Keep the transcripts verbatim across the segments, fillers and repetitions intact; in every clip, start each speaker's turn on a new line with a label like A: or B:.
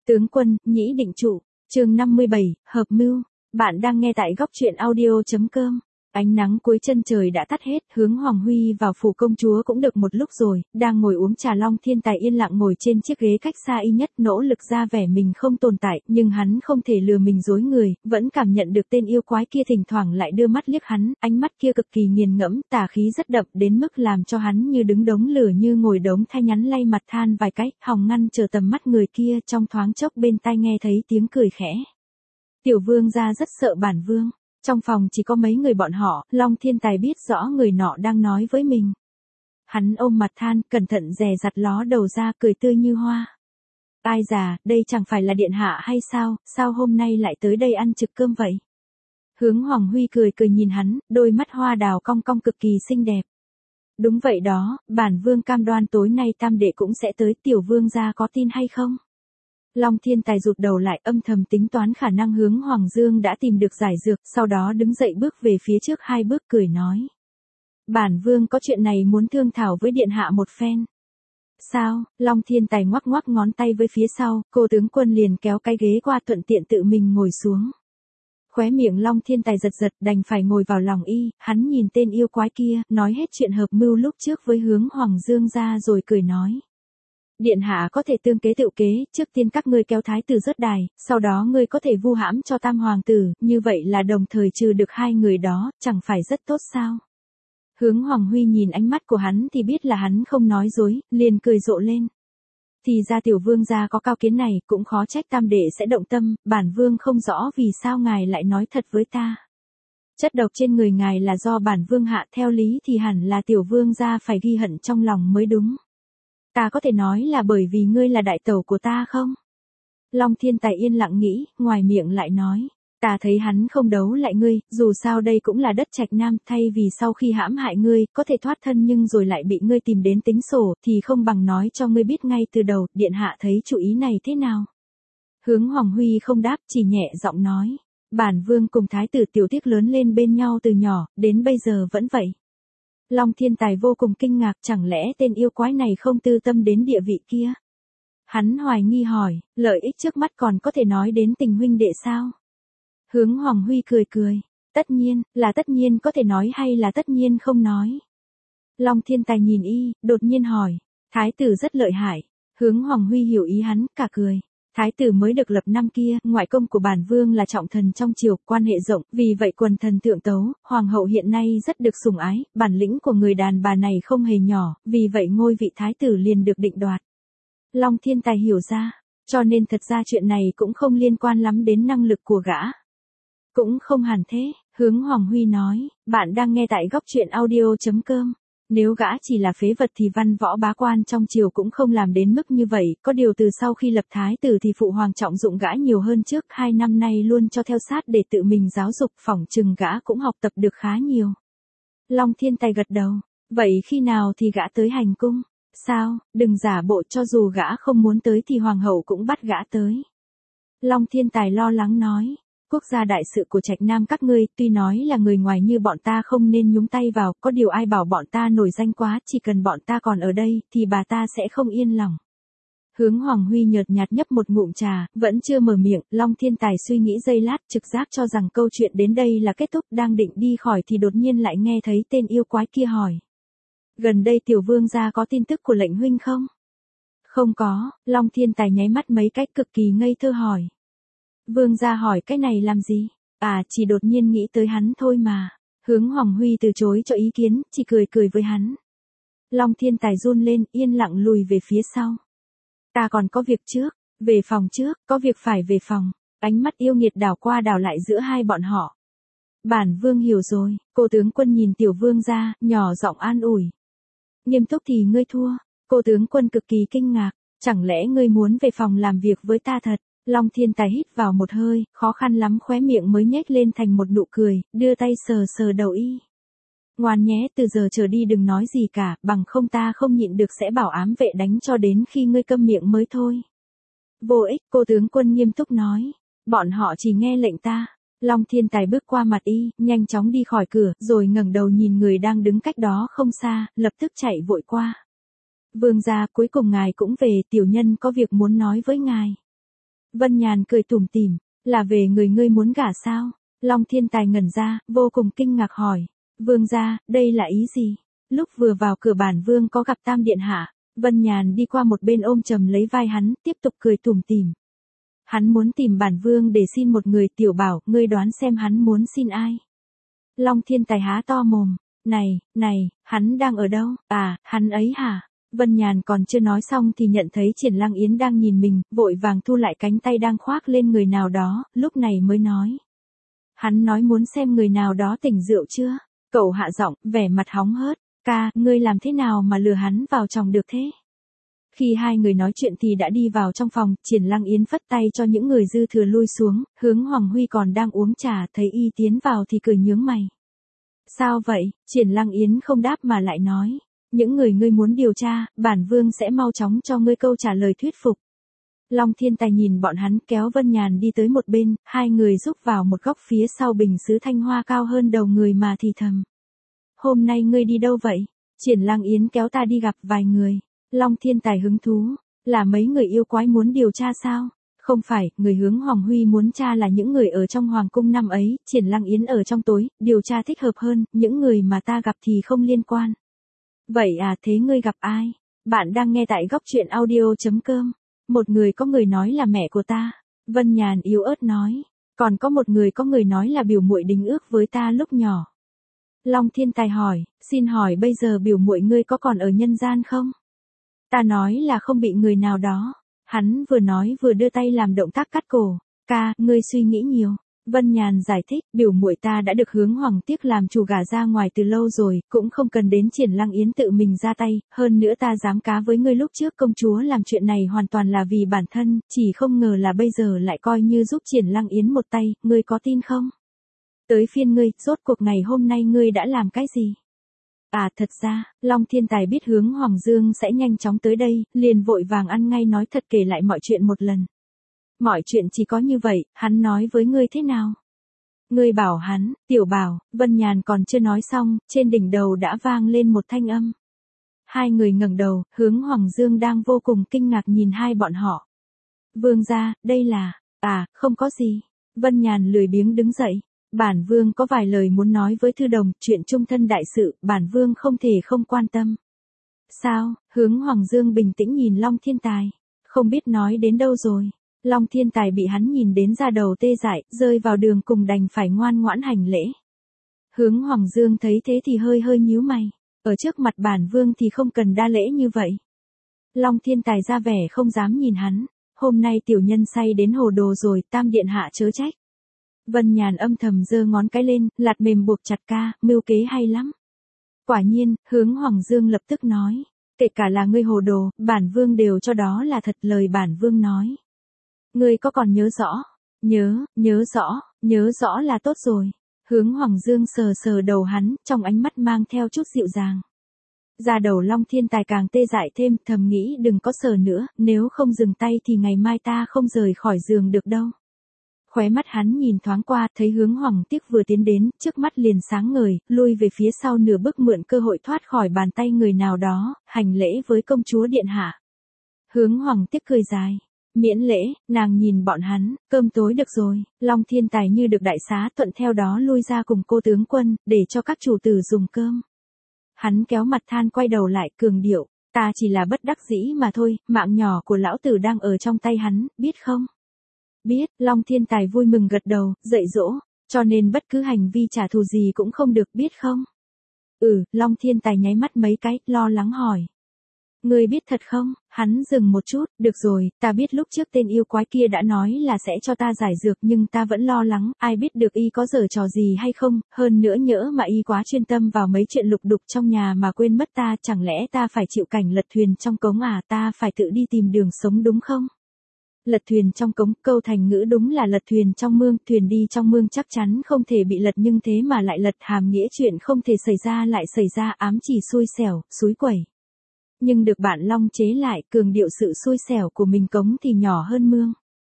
A: Tướng quân, nhĩ định trụ, chương năm mươi bảy, hợp mưu. Bạn đang nghe tại góc truyện audio.com. Ánh nắng cuối chân trời đã tắt hết, Hướng Hoàng Huy vào phủ công chúa cũng được một lúc rồi, đang ngồi uống trà. Long Thiên Tài yên lặng ngồi trên chiếc ghế cách xa y nhất, nỗ lực ra vẻ mình không tồn tại, nhưng hắn không thể lừa mình dối người, vẫn cảm nhận được tên yêu quái kia thỉnh thoảng lại đưa mắt liếc hắn, ánh mắt kia cực kỳ nghiền ngẫm, tà khí rất đậm đến mức làm cho hắn như đứng đống lửa như ngồi đống than, nhắn lay mặt than vài cái, hòng ngăn trở tầm mắt người kia. Trong thoáng chốc bên tai nghe thấy tiếng cười khẽ. Tiểu vương gia rất sợ bản vương. Trong phòng chỉ có mấy người bọn họ, Long Thiên Tài biết rõ người nọ đang nói với mình. Hắn ôm mặt than, cẩn thận dè dặt ló đầu ra, cười tươi như hoa. Ai già, đây chẳng phải là điện hạ hay sao, sao hôm nay lại tới đây ăn trực cơm vậy? Hướng Hoàng Huy cười cười nhìn hắn, đôi mắt hoa đào cong cong cực kỳ xinh đẹp. Đúng vậy đó, bản vương cam đoan tối nay tam đệ cũng sẽ tới, tiểu vương gia có tin hay không? Long Thiên Tài rụt đầu lại, âm thầm tính toán khả năng Hướng Hoàng Dương đã tìm được giải dược, sau đó đứng dậy bước về phía trước hai bước, cười nói. Bản vương có chuyện này muốn thương thảo với điện hạ một phen. Sao? Long Thiên Tài ngoắc ngoắc ngón tay với phía sau, cô tướng quân liền kéo cái ghế qua, thuận tiện tự mình ngồi xuống. Khóe miệng Long Thiên Tài giật giật, đành phải ngồi vào lòng y, hắn nhìn tên yêu quái kia, nói hết chuyện hợp mưu lúc trước với Hướng Hoàng Dương ra rồi cười nói. Điện hạ có thể tương kế tựu kế, trước tiên các ngươi kéo thái tử rớt đài, sau đó ngươi có thể vu hãm cho tam hoàng tử, như vậy là đồng thời trừ được hai người đó, chẳng phải rất tốt sao? Hướng Hoàng Huy nhìn ánh mắt của hắn thì biết là hắn không nói dối, liền cười rộ lên. Thì ra tiểu vương gia có cao kiến này, cũng khó trách tam đệ sẽ động tâm, bản vương không rõ vì sao ngài lại nói thật với ta. Chất độc trên người ngài là do bản vương hạ, theo lý thì hẳn là tiểu vương gia phải ghi hận trong lòng mới đúng. Ta có thể nói là bởi vì ngươi là đại tẩu của ta không? Long Thiên Tài yên lặng nghĩ, ngoài miệng lại nói. Ta thấy hắn không đấu lại ngươi, dù sao đây cũng là đất Trạch Nam, thay vì sau khi hãm hại ngươi, có thể thoát thân nhưng rồi lại bị ngươi tìm đến tính sổ, thì không bằng nói cho ngươi biết ngay từ đầu, điện hạ thấy chủ ý này thế nào? Hướng Hoàng Huy không đáp, chỉ nhẹ giọng nói. Bản vương cùng thái tử tiểu tiết lớn lên bên nhau từ nhỏ, đến bây giờ vẫn vậy. Long Thiên Tài vô cùng kinh ngạc, chẳng lẽ tên yêu quái này không tư tâm đến địa vị kia? Hắn hoài nghi hỏi, lợi ích trước mắt còn có thể nói đến tình huynh đệ sao? Hướng Hoàng Huy cười cười, tất nhiên, là tất nhiên có thể nói hay là tất nhiên không nói? Long Thiên Tài nhìn y, đột nhiên hỏi, thái tử rất lợi hại. Hướng Hoàng Huy hiểu ý hắn, cả cười. Thái tử mới được lập năm kia, ngoại công của bản vương là trọng thần trong triều, quan hệ rộng, vì vậy quần thần thượng tấu, hoàng hậu hiện nay rất được sủng ái, bản lĩnh của người đàn bà này không hề nhỏ, vì vậy ngôi vị thái tử liền được định đoạt. Long Thiên Tài hiểu ra, cho nên thật ra chuyện này cũng không liên quan lắm đến năng lực của gã. Cũng không hẳn thế, Hướng Hoàng Huy nói, bạn đang nghe tại góc truyện audio.com. Nếu gã chỉ là phế vật thì văn võ bá quan trong triều cũng không làm đến mức như vậy, có điều từ sau khi lập thái tử thì phụ hoàng trọng dụng gã nhiều hơn trước, hai năm nay luôn cho theo sát để tự mình giáo dục, phỏng chừng gã cũng học tập được khá nhiều. Long Thiên Tài gật đầu, vậy khi nào thì gã tới hành cung? Sao, đừng giả bộ, cho dù gã không muốn tới thì hoàng hậu cũng bắt gã tới. Long Thiên Tài lo lắng nói. Quốc gia đại sự của Trạch Nam các ngươi, tuy nói là người ngoài như bọn ta không nên nhúng tay vào, có điều ai bảo bọn ta nổi danh quá, chỉ cần bọn ta còn ở đây, thì bà ta sẽ không yên lòng. Hướng Hoàng Huy nhợt nhạt nhấp một ngụm trà, vẫn chưa mở miệng, Long Thiên Tài suy nghĩ giây lát, trực giác cho rằng câu chuyện đến đây là kết thúc, đang định đi khỏi thì đột nhiên lại nghe thấy tên yêu quái kia hỏi. Gần đây tiểu vương gia có tin tức của lệnh huynh không? Không có, Long Thiên Tài nháy mắt mấy cách cực kỳ ngây thơ hỏi. Vương gia hỏi cái này làm gì? À, chỉ đột nhiên nghĩ tới hắn thôi mà. Hướng Hoàng Huy từ chối cho ý kiến, chỉ cười cười với hắn. Long Thiên Tài run lên, yên lặng lùi về phía sau. Ta còn có việc trước, về phòng trước, có việc phải về phòng. Ánh mắt yêu nghiệt đảo qua đảo lại giữa hai bọn họ. Bản vương hiểu rồi, cô tướng quân nhìn tiểu vương gia, nhỏ giọng an ủi. Nghiêm túc thì ngươi thua. Cô tướng quân cực kỳ kinh ngạc, chẳng lẽ ngươi muốn về phòng làm việc với ta thật? Long Thiên Tài hít vào một hơi, khó khăn lắm khóe miệng mới nhếch lên thành một nụ cười, đưa tay sờ sờ đầu y. Ngoan nhé, từ giờ trở đi đừng nói gì cả, bằng không ta không nhịn được sẽ bảo ám vệ đánh cho đến khi ngươi câm miệng mới thôi. Vô ích, cô tướng quân nghiêm túc nói, bọn họ chỉ nghe lệnh ta. Long Thiên Tài bước qua mặt y, nhanh chóng đi khỏi cửa, rồi ngẩng đầu nhìn người đang đứng cách đó không xa, lập tức chạy vội qua. Vương gia, cuối cùng ngài cũng về, tiểu nhân có việc muốn nói với ngài. Vân Nhàn cười tủm tỉm, là về người ngươi muốn gả sao? Long Thiên Tài ngẩn ra, vô cùng kinh ngạc hỏi. Vương gia, đây là ý gì? Lúc vừa vào cửa bản vương có gặp Tam Điện Hạ, Vân Nhàn đi qua một bên ôm chầm lấy vai hắn, tiếp tục cười tủm tỉm. Hắn muốn tìm bản vương để xin một người, Tiểu Bảo, ngươi đoán xem hắn muốn xin ai? Long Thiên Tài há to mồm, này, này, hắn đang ở đâu? À, hắn ấy hả? Vân Nhàn còn chưa nói xong thì nhận thấy Triển Lăng Yến đang nhìn mình, vội vàng thu lại cánh tay đang khoác lên người nào đó, lúc này mới nói. Hắn nói muốn xem người nào đó tỉnh rượu chưa? Cậu hạ giọng, vẻ mặt hóng hớt. Ca, ngươi làm thế nào mà lừa hắn vào chồng được thế? Khi hai người nói chuyện thì đã đi vào trong phòng, Triển Lăng Yến phất tay cho những người dư thừa lui xuống, hướng Hoàng Huy còn đang uống trà, thấy y tiến vào thì cười nhướng mày. Sao vậy? Triển Lăng Yến không đáp mà lại nói. Những người ngươi muốn điều tra, bản vương sẽ mau chóng cho ngươi câu trả lời thuyết phục. Long Thiên Tài nhìn bọn hắn kéo Vân Nhàn đi tới một bên, hai người rúc vào một góc phía sau bình sứ thanh hoa cao hơn đầu người mà thì thầm. Hôm nay ngươi đi đâu vậy? Triển Lăng Yến kéo ta đi gặp vài người. Long Thiên Tài hứng thú, là mấy người yêu quái muốn điều tra sao? Không phải, người hướng Hoàng Huy muốn tra là những người ở trong Hoàng cung năm ấy, Triển Lăng Yến ở trong tối, điều tra thích hợp hơn, những người mà ta gặp thì không liên quan. Vậy à, thế ngươi gặp ai? Bạn đang nghe tại góc truyện audio chấm com. Một người có người nói là mẹ của ta. Vân Nhàn yếu ớt nói. Còn có một người có người nói là biểu muội đính ước với ta lúc nhỏ. Long Thiên Tài hỏi, xin hỏi bây giờ biểu muội ngươi có còn ở nhân gian không? Ta nói là không bị người nào đó. Hắn vừa nói vừa đưa tay làm động tác cắt cổ. Ca, ngươi suy nghĩ nhiều. Vân Nhàn giải thích, biểu muội ta đã được hướng Hoàng Tiếc làm chủ gả ra ngoài từ lâu rồi, cũng không cần đến Triển Lăng Yến tự mình ra tay, hơn nữa ta dám cá với ngươi lúc trước công chúa làm chuyện này hoàn toàn là vì bản thân, chỉ không ngờ là bây giờ lại coi như giúp Triển Lăng Yến một tay, ngươi có tin không? Tới phiên ngươi, rốt cuộc ngày hôm nay ngươi đã làm cái gì? À thật ra, Long Thiên Tài biết hướng Hoàng Dương sẽ nhanh chóng tới đây, liền vội vàng ăn ngay nói thật kể lại mọi chuyện một lần. Mọi chuyện chỉ có như vậy, hắn nói với ngươi thế nào? Ngươi bảo hắn, Tiểu Bảo, Vân Nhàn còn chưa nói xong, trên đỉnh đầu đã vang lên một thanh âm. Hai người ngẩng đầu, hướng Hoàng Dương đang vô cùng kinh ngạc nhìn hai bọn họ. Vương gia, đây là, à, không có gì. Vân Nhàn lười biếng đứng dậy. Bản vương có vài lời muốn nói với thư đồng, chuyện chung thân đại sự, bản vương không thể không quan tâm. Sao? Hướng Hoàng Dương bình tĩnh nhìn Long Thiên Tài. Không biết nói đến đâu rồi. Long Thiên Tài bị hắn nhìn đến da đầu tê dại, rơi vào đường cùng đành phải ngoan ngoãn hành lễ. Hướng Hoàng Dương thấy thế thì hơi hơi nhíu mày. Ở trước mặt bản vương thì không cần đa lễ như vậy. Long Thiên Tài ra vẻ không dám nhìn hắn. Hôm nay tiểu nhân say đến hồ đồ rồi, Tam Điện Hạ chớ trách. Vân Nhàn âm thầm giơ ngón cái lên, lạt mềm buộc chặt. Ca, mưu kế hay lắm. Quả nhiên, hướng Hoàng Dương lập tức nói. Kể cả là ngươi hồ đồ, bản vương đều cho đó là thật, lời bản vương nói. Ngươi có còn nhớ rõ? Nhớ, nhớ rõ, nhớ rõ là tốt rồi. Hướng Hoàng Dương sờ sờ đầu hắn, trong ánh mắt mang theo chút dịu dàng. Da đầu Long Thiên Tài càng tê dại thêm, thầm nghĩ đừng có sờ nữa, nếu không dừng tay thì ngày mai ta không rời khỏi giường được đâu. Khóe mắt hắn nhìn thoáng qua, thấy hướng Hoàng Tiếc vừa tiến đến, trước mắt liền sáng ngời, lui về phía sau nửa bước mượn cơ hội thoát khỏi bàn tay người nào đó, hành lễ với công chúa điện hạ. Hướng Hoàng Tiếc cười dài. Miễn lễ, nàng nhìn bọn hắn, cơm tối được rồi. Long Thiên Tài như được đại xá, thuận theo đó lui ra cùng cô tướng quân, để cho các chủ tử dùng cơm. Hắn kéo mặt than quay đầu lại, cường điệu, ta chỉ là bất đắc dĩ mà thôi, mạng nhỏ của lão tử đang ở trong tay hắn, biết không? Biết. Long Thiên Tài vui mừng gật đầu, dạy dỗ, cho nên bất cứ hành vi trả thù gì cũng không được, biết không? Ừ. Long Thiên Tài nháy mắt mấy cái, lo lắng hỏi. Ngươi biết thật không? Hắn dừng một chút, được rồi, ta biết lúc trước tên yêu quái kia đã nói là sẽ cho ta giải dược, nhưng ta vẫn lo lắng, ai biết được y có giở trò gì hay không, hơn nữa nhỡ mà y quá chuyên tâm vào mấy chuyện lục đục trong nhà mà quên mất ta, chẳng lẽ ta phải chịu cảnh lật thuyền trong cống à, ta phải tự đi tìm đường sống đúng không? Lật thuyền trong cống, câu thành ngữ đúng là lật thuyền trong mương, thuyền đi trong mương chắc chắn không thể bị lật nhưng thế mà lại lật, hàm nghĩa chuyện không thể xảy ra lại xảy ra, ám chỉ xui xẻo, xúi quẩy. Nhưng được bạn Long chế lại, cường điệu sự xui xẻo của mình, cống thì nhỏ hơn mương.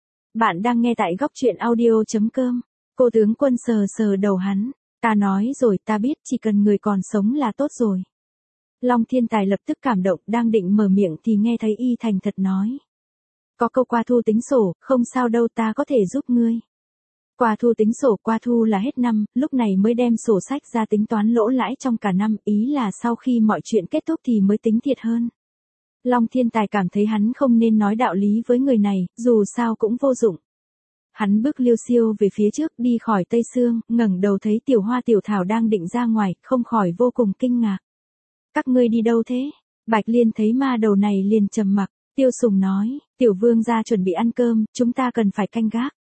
A: Bạn đang nghe tại góc truyện audio chấm com. Cô tướng quân sờ sờ đầu hắn. Ta nói rồi, ta biết, chỉ cần người còn sống là tốt rồi. Long Thiên Tài lập tức cảm động, đang định mở miệng thì nghe thấy y thành thật nói. có câu qua thu tính sổ, không sao đâu ta có thể giúp ngươi. Qua thu tính sổ, qua thu là hết năm, lúc này mới đem sổ sách ra tính toán lỗ lãi trong cả năm, ý là sau khi mọi chuyện kết thúc thì mới tính thiệt hơn. Long Thiên Tài cảm thấy hắn không nên nói đạo lý với người này, dù sao cũng vô dụng. Hắn bước liêu xiêu về phía trước đi khỏi Tây Sương, ngẩng đầu thấy Tiểu Hoa Tiểu Thảo đang định ra ngoài, không khỏi vô cùng kinh ngạc. Các ngươi đi đâu thế? Bạch Liên thấy ma đầu này liền trầm mặc, Tiêu Sùng nói, Tiểu Vương gia chuẩn bị ăn cơm, chúng ta cần phải canh gác.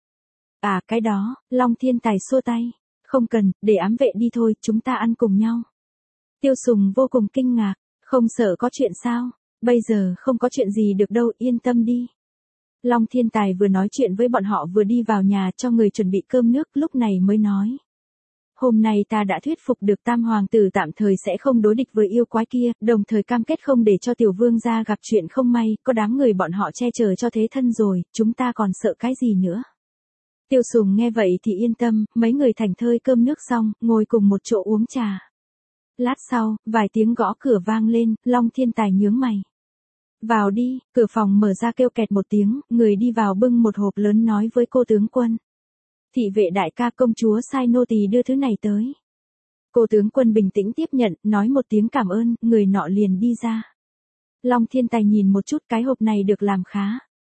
A: À cái đó, Long Thiên Tài xua tay, không cần, để ám vệ đi thôi, chúng ta ăn cùng nhau. Tiêu Sùng vô cùng kinh ngạc, không sợ có chuyện sao? Bây giờ không có chuyện gì được đâu, yên tâm đi. Long Thiên Tài vừa nói chuyện với bọn họ vừa đi vào nhà cho người chuẩn bị cơm nước, lúc này mới nói. Hôm nay ta đã thuyết phục được Tam Hoàng tử tạm thời sẽ không đối địch với yêu quái kia, đồng thời cam kết không để cho Tiểu Vương gia gặp chuyện không may, có đám người bọn họ che chở cho thế thân rồi, chúng ta còn sợ cái gì nữa. Tiêu Sùng nghe vậy thì yên tâm, mấy người thành thơi cơm nước xong, ngồi cùng một chỗ uống trà. Lát sau, vài tiếng gõ cửa vang lên, Long Thiên Tài nhướng mày. Vào đi, cửa phòng mở ra kêu kẹt một tiếng, người đi vào bưng một hộp lớn nói với cô tướng quân. Thị vệ đại ca, công chúa sai nô tỳ đưa thứ này tới. Cô tướng quân bình tĩnh tiếp nhận, nói một tiếng cảm ơn, người nọ liền đi ra. Long Thiên Tài nhìn một chút, cái hộp này được làm khá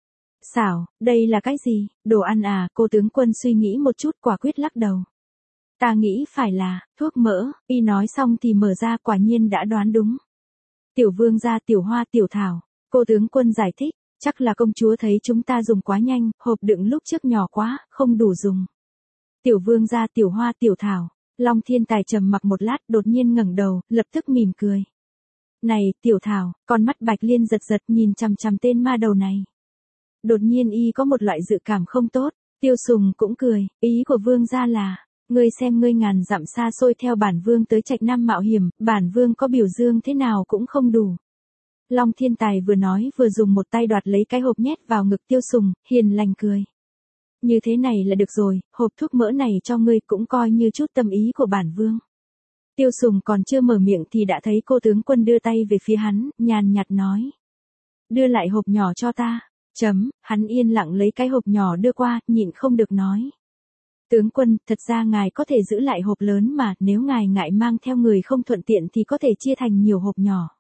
A: xảo, đây là cái gì, đồ ăn à? Cô tướng quân suy nghĩ một chút, quả quyết lắc đầu. Ta nghĩ phải là thuốc mỡ. Y nói xong thì mở ra, quả nhiên đã đoán đúng. Tiểu Vương gia, Tiểu Hoa Tiểu Thảo. Cô tướng quân giải thích, chắc là công chúa thấy chúng ta dùng quá nhanh, hộp đựng lúc trước nhỏ quá, không đủ dùng. Tiểu Vương gia, Tiểu Hoa Tiểu Thảo. Long Thiên Tài trầm mặc một lát, đột nhiên ngẩng đầu, lập tức mỉm cười. Này, Tiểu Thảo, con mắt Bạch Liên giật giật nhìn chằm chằm tên ma đầu này. Đột nhiên y có một loại dự cảm không tốt. Tiêu Sùng cũng cười, ý của Vương gia là, ngươi xem ngươi ngàn dặm xa xôi theo bản Vương tới Trạch Nam mạo hiểm, bản Vương có biểu dương thế nào cũng không đủ. Long Thiên Tài vừa nói vừa dùng một tay đoạt lấy cái hộp nhét vào ngực Tiêu Sùng, hiền lành cười. Như thế này là được rồi, hộp thuốc mỡ này cho ngươi cũng coi như chút tâm ý của bản Vương. Tiêu Sùng còn chưa mở miệng thì đã thấy cô tướng quân đưa tay về phía hắn, nhàn nhạt nói. Đưa lại hộp nhỏ cho ta. Chấm, hắn yên lặng lấy cái hộp nhỏ đưa qua, nhịn không được nói. Tướng quân, thật ra ngài có thể giữ lại hộp lớn mà, nếu ngài ngại mang theo người không thuận tiện thì có thể chia thành nhiều hộp nhỏ.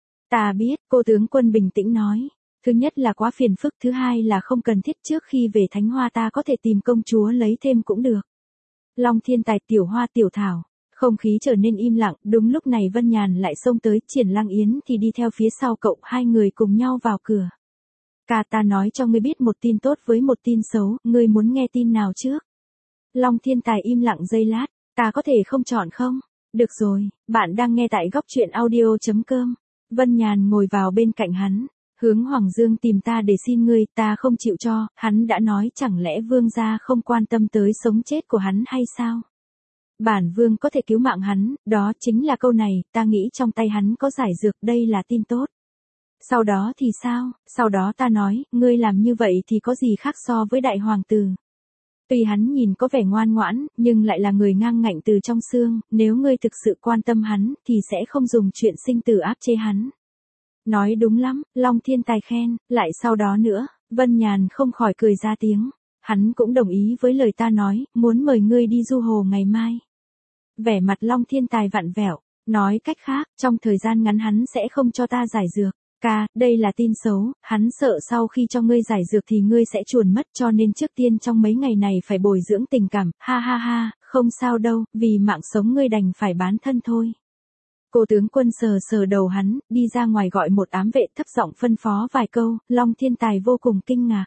A: Ta biết, cô tướng quân bình tĩnh nói. Thứ nhất là quá phiền phức, thứ hai là không cần thiết, trước khi về Thánh Hoa ta có thể tìm công chúa lấy thêm cũng được. Long Thiên Tài, Tiểu Hoa Tiểu Thảo. Không khí trở nên im lặng, đúng lúc này Vân Nhàn lại xông tới, Triển Lang Yến thì đi theo phía sau cậu, hai người cùng nhau vào cửa. Ca, ta nói cho ngươi biết một tin tốt với một tin xấu, ngươi muốn nghe tin nào trước? Long Thiên Tài im lặng giây lát, ta có thể không chọn không? Được rồi, bạn đang nghe tại góc truyện audio chấm com. Vân Nhàn ngồi vào bên cạnh hắn, Hướng Hoàng Dương tìm ta để xin ngươi, ta không chịu cho, hắn đã nói chẳng lẽ Vương gia không quan tâm tới sống chết của hắn hay sao? Bản Vương có thể cứu mạng hắn, đó chính là câu này, ta nghĩ trong tay hắn có giải dược, đây là tin tốt. Sau đó thì sao? Sau đó ta nói, ngươi làm như vậy thì có gì khác so với đại hoàng tử. Tuy hắn nhìn có vẻ ngoan ngoãn, nhưng lại là người ngang ngạnh từ trong xương, nếu ngươi thực sự quan tâm hắn, thì sẽ không dùng chuyện sinh tử áp chế hắn. Nói đúng lắm, Long Thiên Tài khen, lại sau đó nữa, Vân Nhàn không khỏi cười ra tiếng. Hắn cũng đồng ý với lời ta nói, muốn mời ngươi đi du hồ ngày mai. Vẻ mặt Long Thiên Tài vặn vẹo, nói cách khác, trong thời gian ngắn hắn sẽ không cho ta giải dược. Ca, đây là tin xấu, hắn sợ sau khi cho ngươi giải dược thì ngươi sẽ chuồn mất, cho nên trước tiên trong mấy ngày này phải bồi dưỡng tình cảm, ha ha ha, không sao đâu, vì mạng sống ngươi đành phải bán thân thôi. Cô tướng quân sờ sờ đầu hắn, đi ra ngoài gọi một ám vệ, thấp giọng phân phó vài câu, Long Thiên Tài vô cùng kinh ngạc.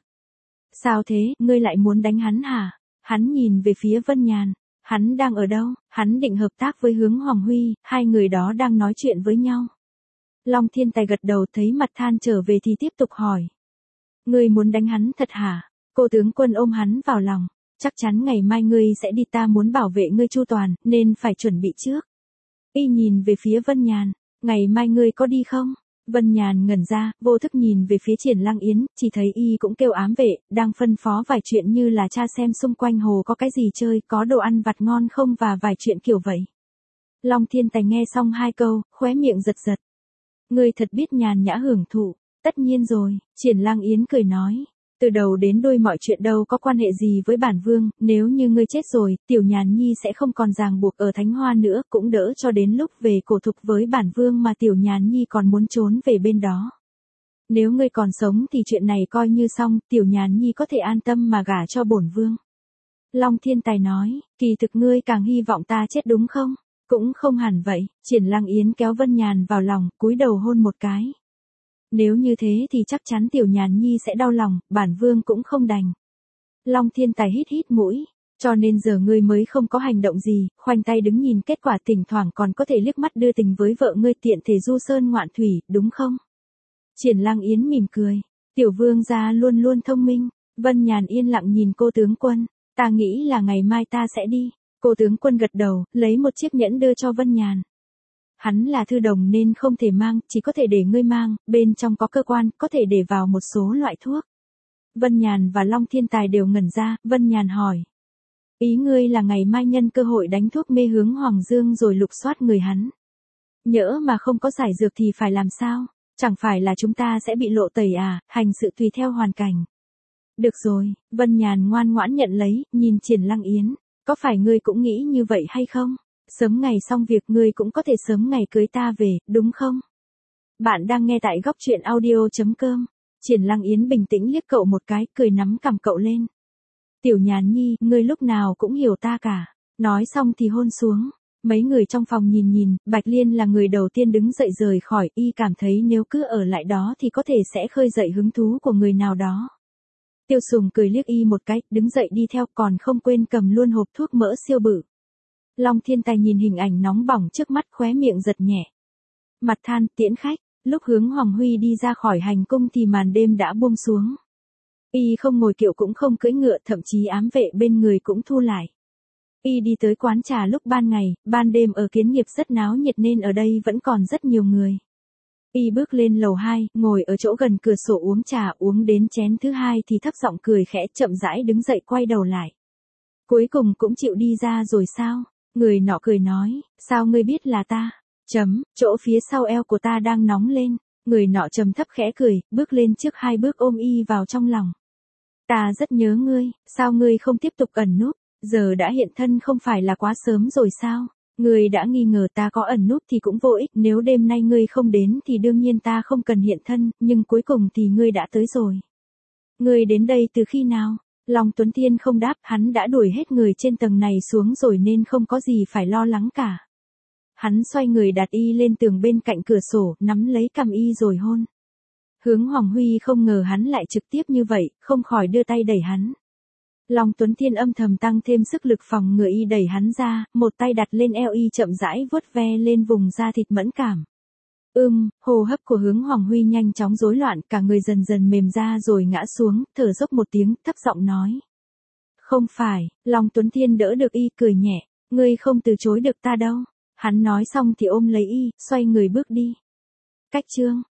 A: Sao thế, ngươi lại muốn đánh hắn hả? Hắn nhìn về phía Vân Nhàn, hắn đang ở đâu? Hắn định hợp tác với Hướng Hoàng Huy, hai người đó đang nói chuyện với nhau. Long Thiên Tài gật đầu, thấy mặt than trở về thì tiếp tục hỏi. Ngươi muốn đánh hắn thật hả? Cô tướng quân ôm hắn vào lòng. Chắc chắn ngày mai ngươi sẽ đi, ta muốn bảo vệ ngươi chu toàn, nên phải chuẩn bị trước. Y nhìn về phía Vân Nhàn. Ngày mai ngươi có đi không? Vân Nhàn ngẩn ra, vô thức nhìn về phía Triển Lang Yến, chỉ thấy Y cũng kêu ám vệ, đang phân phó vài chuyện như là tra xem xung quanh hồ có cái gì chơi, có đồ ăn vặt ngon không và vài chuyện kiểu vậy. Long Thiên Tài nghe xong hai câu, khóe miệng giật giật. Ngươi thật biết nhàn nhã hưởng thụ, tất nhiên rồi, Triển Lang Yến cười nói. Từ đầu đến đuôi mọi chuyện đâu có quan hệ gì với bản vương, nếu như ngươi chết rồi, tiểu nhàn nhi sẽ không còn ràng buộc ở Thánh Hoa nữa, cũng đỡ cho đến lúc về cổ thục với bản vương mà tiểu nhàn nhi còn muốn trốn về bên đó. Nếu ngươi còn sống thì chuyện này coi như xong, tiểu nhàn nhi có thể an tâm mà gả cho bổn vương. Long Thiên Tài nói, kỳ thực ngươi càng hy vọng ta chết đúng không? Cũng không hẳn vậy, Triển Lăng Yến kéo Vân Nhàn vào lòng, cúi đầu hôn một cái. Nếu như thế thì chắc chắn tiểu nhàn nhi sẽ đau lòng, bản vương cũng không đành. Long Thiên Tài hít hít mũi, cho nên giờ ngươi mới không có hành động gì, khoanh tay đứng nhìn kết quả, thỉnh thoảng còn có thể liếc mắt đưa tình với vợ ngươi, tiện thể du sơn ngoạn thủy, đúng không? Triển Lăng Yến mỉm cười, tiểu vương gia luôn luôn thông minh. Vân Nhàn yên lặng nhìn cô tướng quân, ta nghĩ là ngày mai ta sẽ đi. Cô tướng quân gật đầu, lấy một chiếc nhẫn đưa cho Vân Nhàn. Hắn là thư đồng nên không thể mang, chỉ có thể để ngươi mang, bên trong có cơ quan, có thể để vào một số loại thuốc. Vân Nhàn và Long Thiên Tài đều ngẩn ra, Vân Nhàn hỏi. Ý ngươi là ngày mai nhân cơ hội đánh thuốc mê hướng Hoàng Dương rồi lục soát người hắn. Nhỡ mà không có giải dược thì phải làm sao? Chẳng phải là chúng ta sẽ bị lộ tẩy à, hành sự tùy theo hoàn cảnh. Được rồi, Vân Nhàn ngoan ngoãn nhận lấy, nhìn Triển Lăng Yến. Có phải ngươi cũng nghĩ như vậy hay không? Sớm ngày xong việc ngươi cũng có thể sớm ngày cưới ta về, đúng không? Bạn đang nghe tại góc truyện audio chấm com. Triển Lăng Yến bình tĩnh liếc cậu một cái, cười nắm cằm cậu lên. Tiểu Nhàn nhi, ngươi lúc nào cũng hiểu ta cả. Nói xong thì hôn xuống. Mấy người trong phòng nhìn nhìn, Bạch Liên là người đầu tiên đứng dậy rời khỏi, y cảm thấy nếu cứ ở lại đó thì có thể sẽ khơi dậy hứng thú của người nào đó. Tiêu Sùng cười liếc y một cái, đứng dậy đi theo, còn không quên cầm luôn hộp thuốc mỡ siêu bự. Long Thiên Tài nhìn hình ảnh nóng bỏng trước mắt, khóe miệng giật nhẹ. Mặt than, tiễn khách, lúc Hướng Hoàng Huy đi ra khỏi hành cung thì màn đêm đã buông xuống. Y không ngồi kiệu cũng không cưỡi ngựa, thậm chí ám vệ bên người cũng thu lại. Y đi tới quán trà lúc ban ngày, ban đêm ở Kiến Nghiệp rất náo nhiệt nên ở đây vẫn còn rất nhiều người. Y bước lên lầu hai, ngồi ở chỗ gần cửa sổ uống trà, uống đến chén thứ hai thì thấp giọng cười khẽ, chậm rãi đứng dậy quay đầu lại. Cuối cùng cũng chịu đi ra rồi sao? Người nọ cười nói, sao ngươi biết là ta? Chấm, chỗ phía sau eo của ta đang nóng lên. Người nọ trầm thấp khẽ cười, bước lên trước hai bước ôm y vào trong lòng. Ta rất nhớ ngươi, sao ngươi không tiếp tục ẩn núp? Giờ đã hiện thân không phải là quá sớm rồi sao? Ngươi đã nghi ngờ ta có ẩn núp thì cũng vô ích, nếu đêm nay ngươi không đến thì đương nhiên ta không cần hiện thân, nhưng cuối cùng thì ngươi đã tới rồi. Ngươi đến đây từ khi nào? Long Tuấn Thiên không đáp, hắn đã đuổi hết người trên tầng này xuống rồi nên không có gì phải lo lắng cả. Hắn xoay người đặt y lên tường bên cạnh cửa sổ, nắm lấy cằm y rồi hôn. Hướng Hoàng Huy không ngờ hắn lại trực tiếp như vậy, không khỏi đưa tay đẩy hắn. Long Tuấn Thiên âm thầm tăng thêm sức lực phòng ngừa y đẩy hắn ra, một tay đặt lên eo y chậm rãi vuốt ve lên vùng da thịt mẫn cảm. Ưm, hô hấp của Hướng Hoàng Huy nhanh chóng rối loạn, cả người dần dần mềm ra rồi ngã xuống, thở dốc một tiếng, thấp giọng nói. Không phải, Long Tuấn Thiên đỡ được y, cười nhẹ, ngươi không từ chối được ta đâu. Hắn nói xong thì ôm lấy y, xoay người bước đi. Cách chương